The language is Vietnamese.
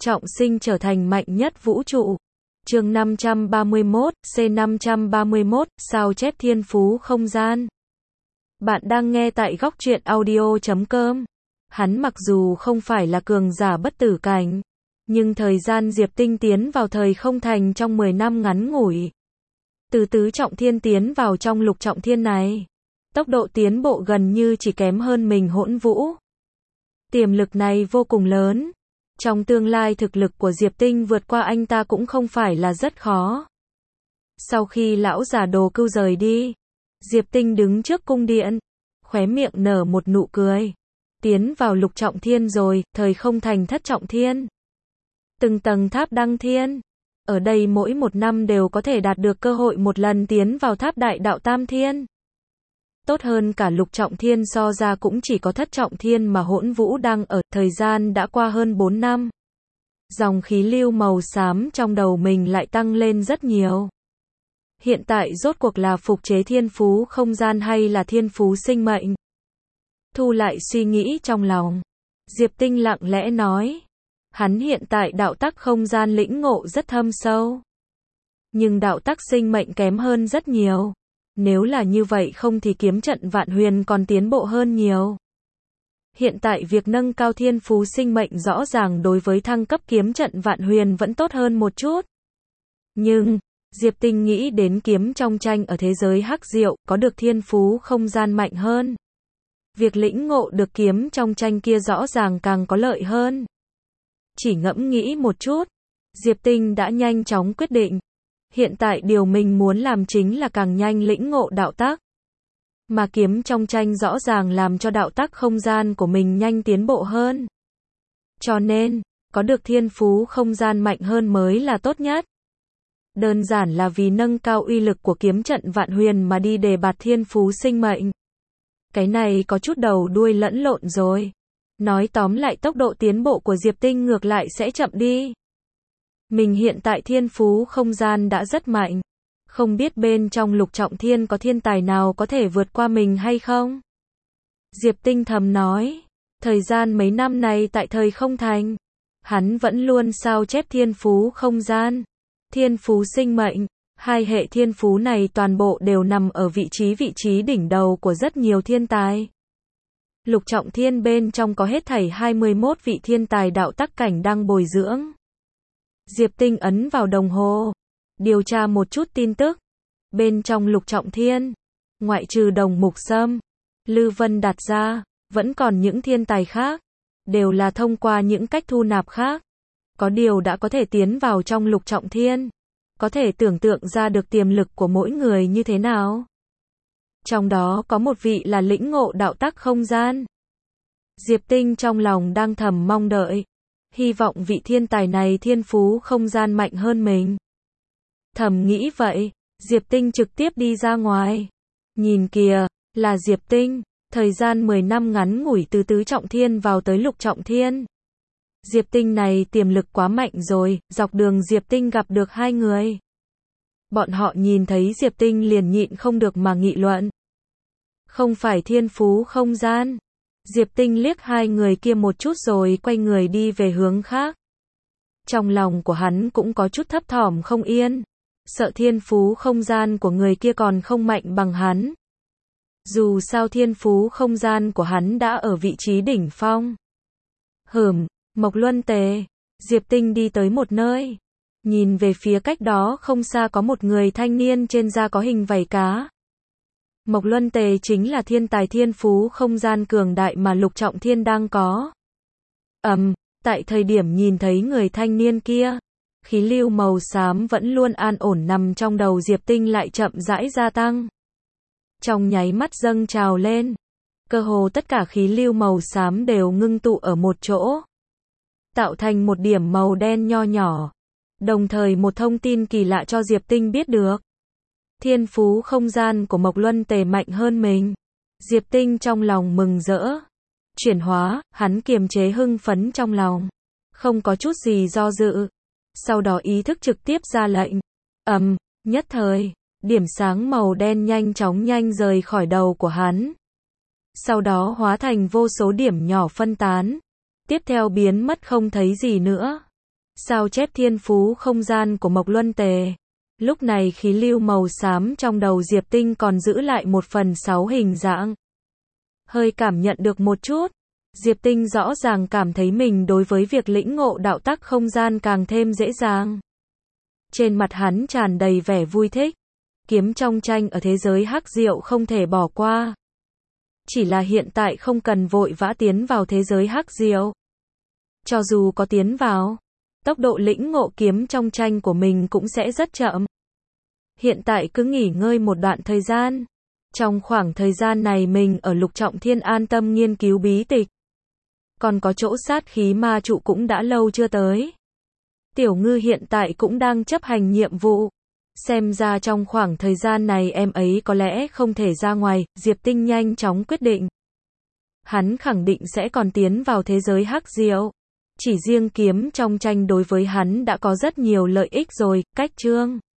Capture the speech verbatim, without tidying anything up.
trọng sinh trở thành mạnh nhất vũ trụ. Chương năm trăm ba mươi mốt, C năm trăm ba mươi mốt, sao chép thiên phú không gian. Bạn đang nghe tại góc truyện audio chấm com. Hắn mặc dù không phải là cường giả bất tử cảnh, nhưng thời gian Diệp Tinh tiến vào thời không thành trong mười năm ngắn ngủi. Từ tứ trọng thiên tiến vào trong lục trọng thiên này, tốc độ tiến bộ gần như chỉ kém hơn mình Hỗn Vũ. Tiềm lực này vô cùng lớn. Trong tương lai thực lực của Diệp Tinh vượt qua anh ta cũng không phải là rất khó. Sau khi lão già Đồ Cưu rời đi, Diệp Tinh đứng trước cung điện, khóe miệng nở một nụ cười. Tiến vào lục trọng thiên rồi, thời không thành thất trọng thiên. Từng tầng tháp đăng thiên. Ở đây mỗi một năm đều có thể đạt được cơ hội một lần tiến vào tháp đại đạo tam thiên. Tốt hơn cả lục trọng thiên so ra cũng chỉ có thất trọng thiên mà Hỗn Vũ đang ở, thời gian đã qua hơn bốn năm. Dòng khí lưu màu xám trong đầu mình lại tăng lên rất nhiều. Hiện tại rốt cuộc là phục chế thiên phú không gian hay là thiên phú sinh mệnh? Thu lại suy nghĩ trong lòng, Diệp Tinh lặng lẽ nói. Hắn hiện tại đạo tắc không gian lĩnh ngộ rất thâm sâu. Nhưng đạo tắc sinh mệnh kém hơn rất nhiều. Nếu là như vậy không thì kiếm trận Vạn Huyền còn tiến bộ hơn nhiều. Hiện tại việc nâng cao thiên phú sinh mệnh rõ ràng đối với thăng cấp kiếm trận Vạn Huyền vẫn tốt hơn một chút. Nhưng, Diệp Tinh nghĩ đến kiếm trong tranh ở thế giới hắc diệu, có được thiên phú không gian mạnh hơn. Việc lĩnh ngộ được kiếm trong tranh kia rõ ràng càng có lợi hơn. Chỉ ngẫm nghĩ một chút, Diệp Tinh đã nhanh chóng quyết định. Hiện tại điều mình muốn làm chính là càng nhanh lĩnh ngộ đạo tắc. Mà kiếm trong tranh rõ ràng làm cho đạo tắc không gian của mình nhanh tiến bộ hơn. Cho nên, có được thiên phú không gian mạnh hơn mới là tốt nhất. Đơn giản là vì nâng cao uy lực của kiếm trận Vạn Huyền mà đi đề bạt thiên phú sinh mệnh. Cái này có chút đầu đuôi lẫn lộn rồi. Nói tóm lại tốc độ tiến bộ của Diệp Tinh ngược lại sẽ chậm đi. Mình hiện tại thiên phú không gian đã rất mạnh. Không biết bên trong lục trọng thiên có thiên tài nào có thể vượt qua mình hay không? Diệp Tinh thầm nói. Thời gian mấy năm này tại thời không thành, hắn vẫn luôn sao chép thiên phú không gian, thiên phú sinh mệnh. Hai hệ thiên phú này toàn bộ đều nằm ở vị trí vị trí đỉnh đầu của rất nhiều thiên tài. Lục trọng thiên bên trong có hết thảy hai mươi mốt vị thiên tài đạo tắc cảnh đang bồi dưỡng. Diệp Tinh ấn vào đồng hồ, điều tra một chút tin tức. Bên trong lục trọng thiên, ngoại trừ Đồng Mục Sâm, Lư Vân đặt ra, vẫn còn những thiên tài khác, đều là thông qua những cách thu nạp khác. Có điều đã có thể tiến vào trong lục trọng thiên, có thể tưởng tượng ra được tiềm lực của mỗi người như thế nào. Trong đó có một vị là lĩnh ngộ đạo tắc không gian. Diệp Tinh trong lòng đang thầm mong đợi. Hy vọng vị thiên tài này thiên phú không gian mạnh hơn mình. Thầm nghĩ vậy, Diệp Tinh trực tiếp đi ra ngoài. Nhìn kìa, là Diệp Tinh, thời gian mười năm ngắn ngủi từ tứ trọng thiên vào tới lục trọng thiên. Diệp Tinh này tiềm lực quá mạnh rồi, dọc đường Diệp Tinh gặp được hai người. Bọn họ nhìn thấy Diệp Tinh liền nhịn không được mà nghị luận. Không phải thiên phú không gian. Diệp Tinh liếc hai người kia một chút rồi quay người đi về hướng khác. Trong lòng của hắn cũng có chút thấp thỏm không yên. Sợ thiên phú không gian của người kia còn không mạnh bằng hắn. Dù sao thiên phú không gian của hắn đã ở vị trí đỉnh phong. Hửm, Mộc Luân Tề. Diệp Tinh đi tới một nơi. Nhìn về phía cách đó không xa có một người thanh niên trên da có hình vảy cá. Mộc Luân Tề chính là thiên tài thiên phú không gian cường đại mà lục trọng thiên đang có. Ầm, um, tại thời điểm nhìn thấy người thanh niên kia, khí lưu màu xám vẫn luôn an ổn nằm trong đầu Diệp Tinh lại chậm rãi gia tăng. Trong nháy mắt dâng trào lên, cơ hồ tất cả khí lưu màu xám đều ngưng tụ ở một chỗ, tạo thành một điểm màu đen nho nhỏ. Đồng thời một thông tin kỳ lạ cho Diệp Tinh biết được. Thiên phú không gian của Mộc Luân Tề mạnh hơn mình. Diệp Tinh trong lòng mừng rỡ. Chuyển hóa, hắn kiềm chế hưng phấn trong lòng. Không có chút gì do dự. Sau đó ý thức trực tiếp ra lệnh. Ầm, um, nhất thời, điểm sáng màu đen nhanh chóng nhanh rời khỏi đầu của hắn. Sau đó hóa thành vô số điểm nhỏ phân tán. Tiếp theo biến mất không thấy gì nữa. Sao chép thiên phú không gian của Mộc Luân Tề. Lúc này khí lưu màu xám trong đầu Diệp Tinh còn giữ lại một phần sáu hình dạng. Hơi cảm nhận được một chút. Diệp Tinh rõ ràng cảm thấy mình đối với việc lĩnh ngộ đạo tắc không gian càng thêm dễ dàng. Trên mặt hắn tràn đầy vẻ vui thích. Kiếm trong tranh ở thế giới hắc diệu không thể bỏ qua. Chỉ là hiện tại không cần vội vã tiến vào thế giới hắc diệu. Cho dù có tiến vào, tốc độ lĩnh ngộ kiếm trong tranh của mình cũng sẽ rất chậm. Hiện tại cứ nghỉ ngơi một đoạn thời gian. Trong khoảng thời gian này mình ở Lục Trọng Thiên an tâm nghiên cứu bí tịch. Còn có chỗ sát khí ma trụ cũng đã lâu chưa tới. Tiểu Ngư hiện tại cũng đang chấp hành nhiệm vụ. Xem ra trong khoảng thời gian này em ấy có lẽ không thể ra ngoài, Diệp Tinh nhanh chóng quyết định. Hắn khẳng định sẽ còn tiến vào thế giới hắc diệu. Chỉ riêng kiếm trong tranh đối với hắn đã có rất nhiều lợi ích rồi, cách chương.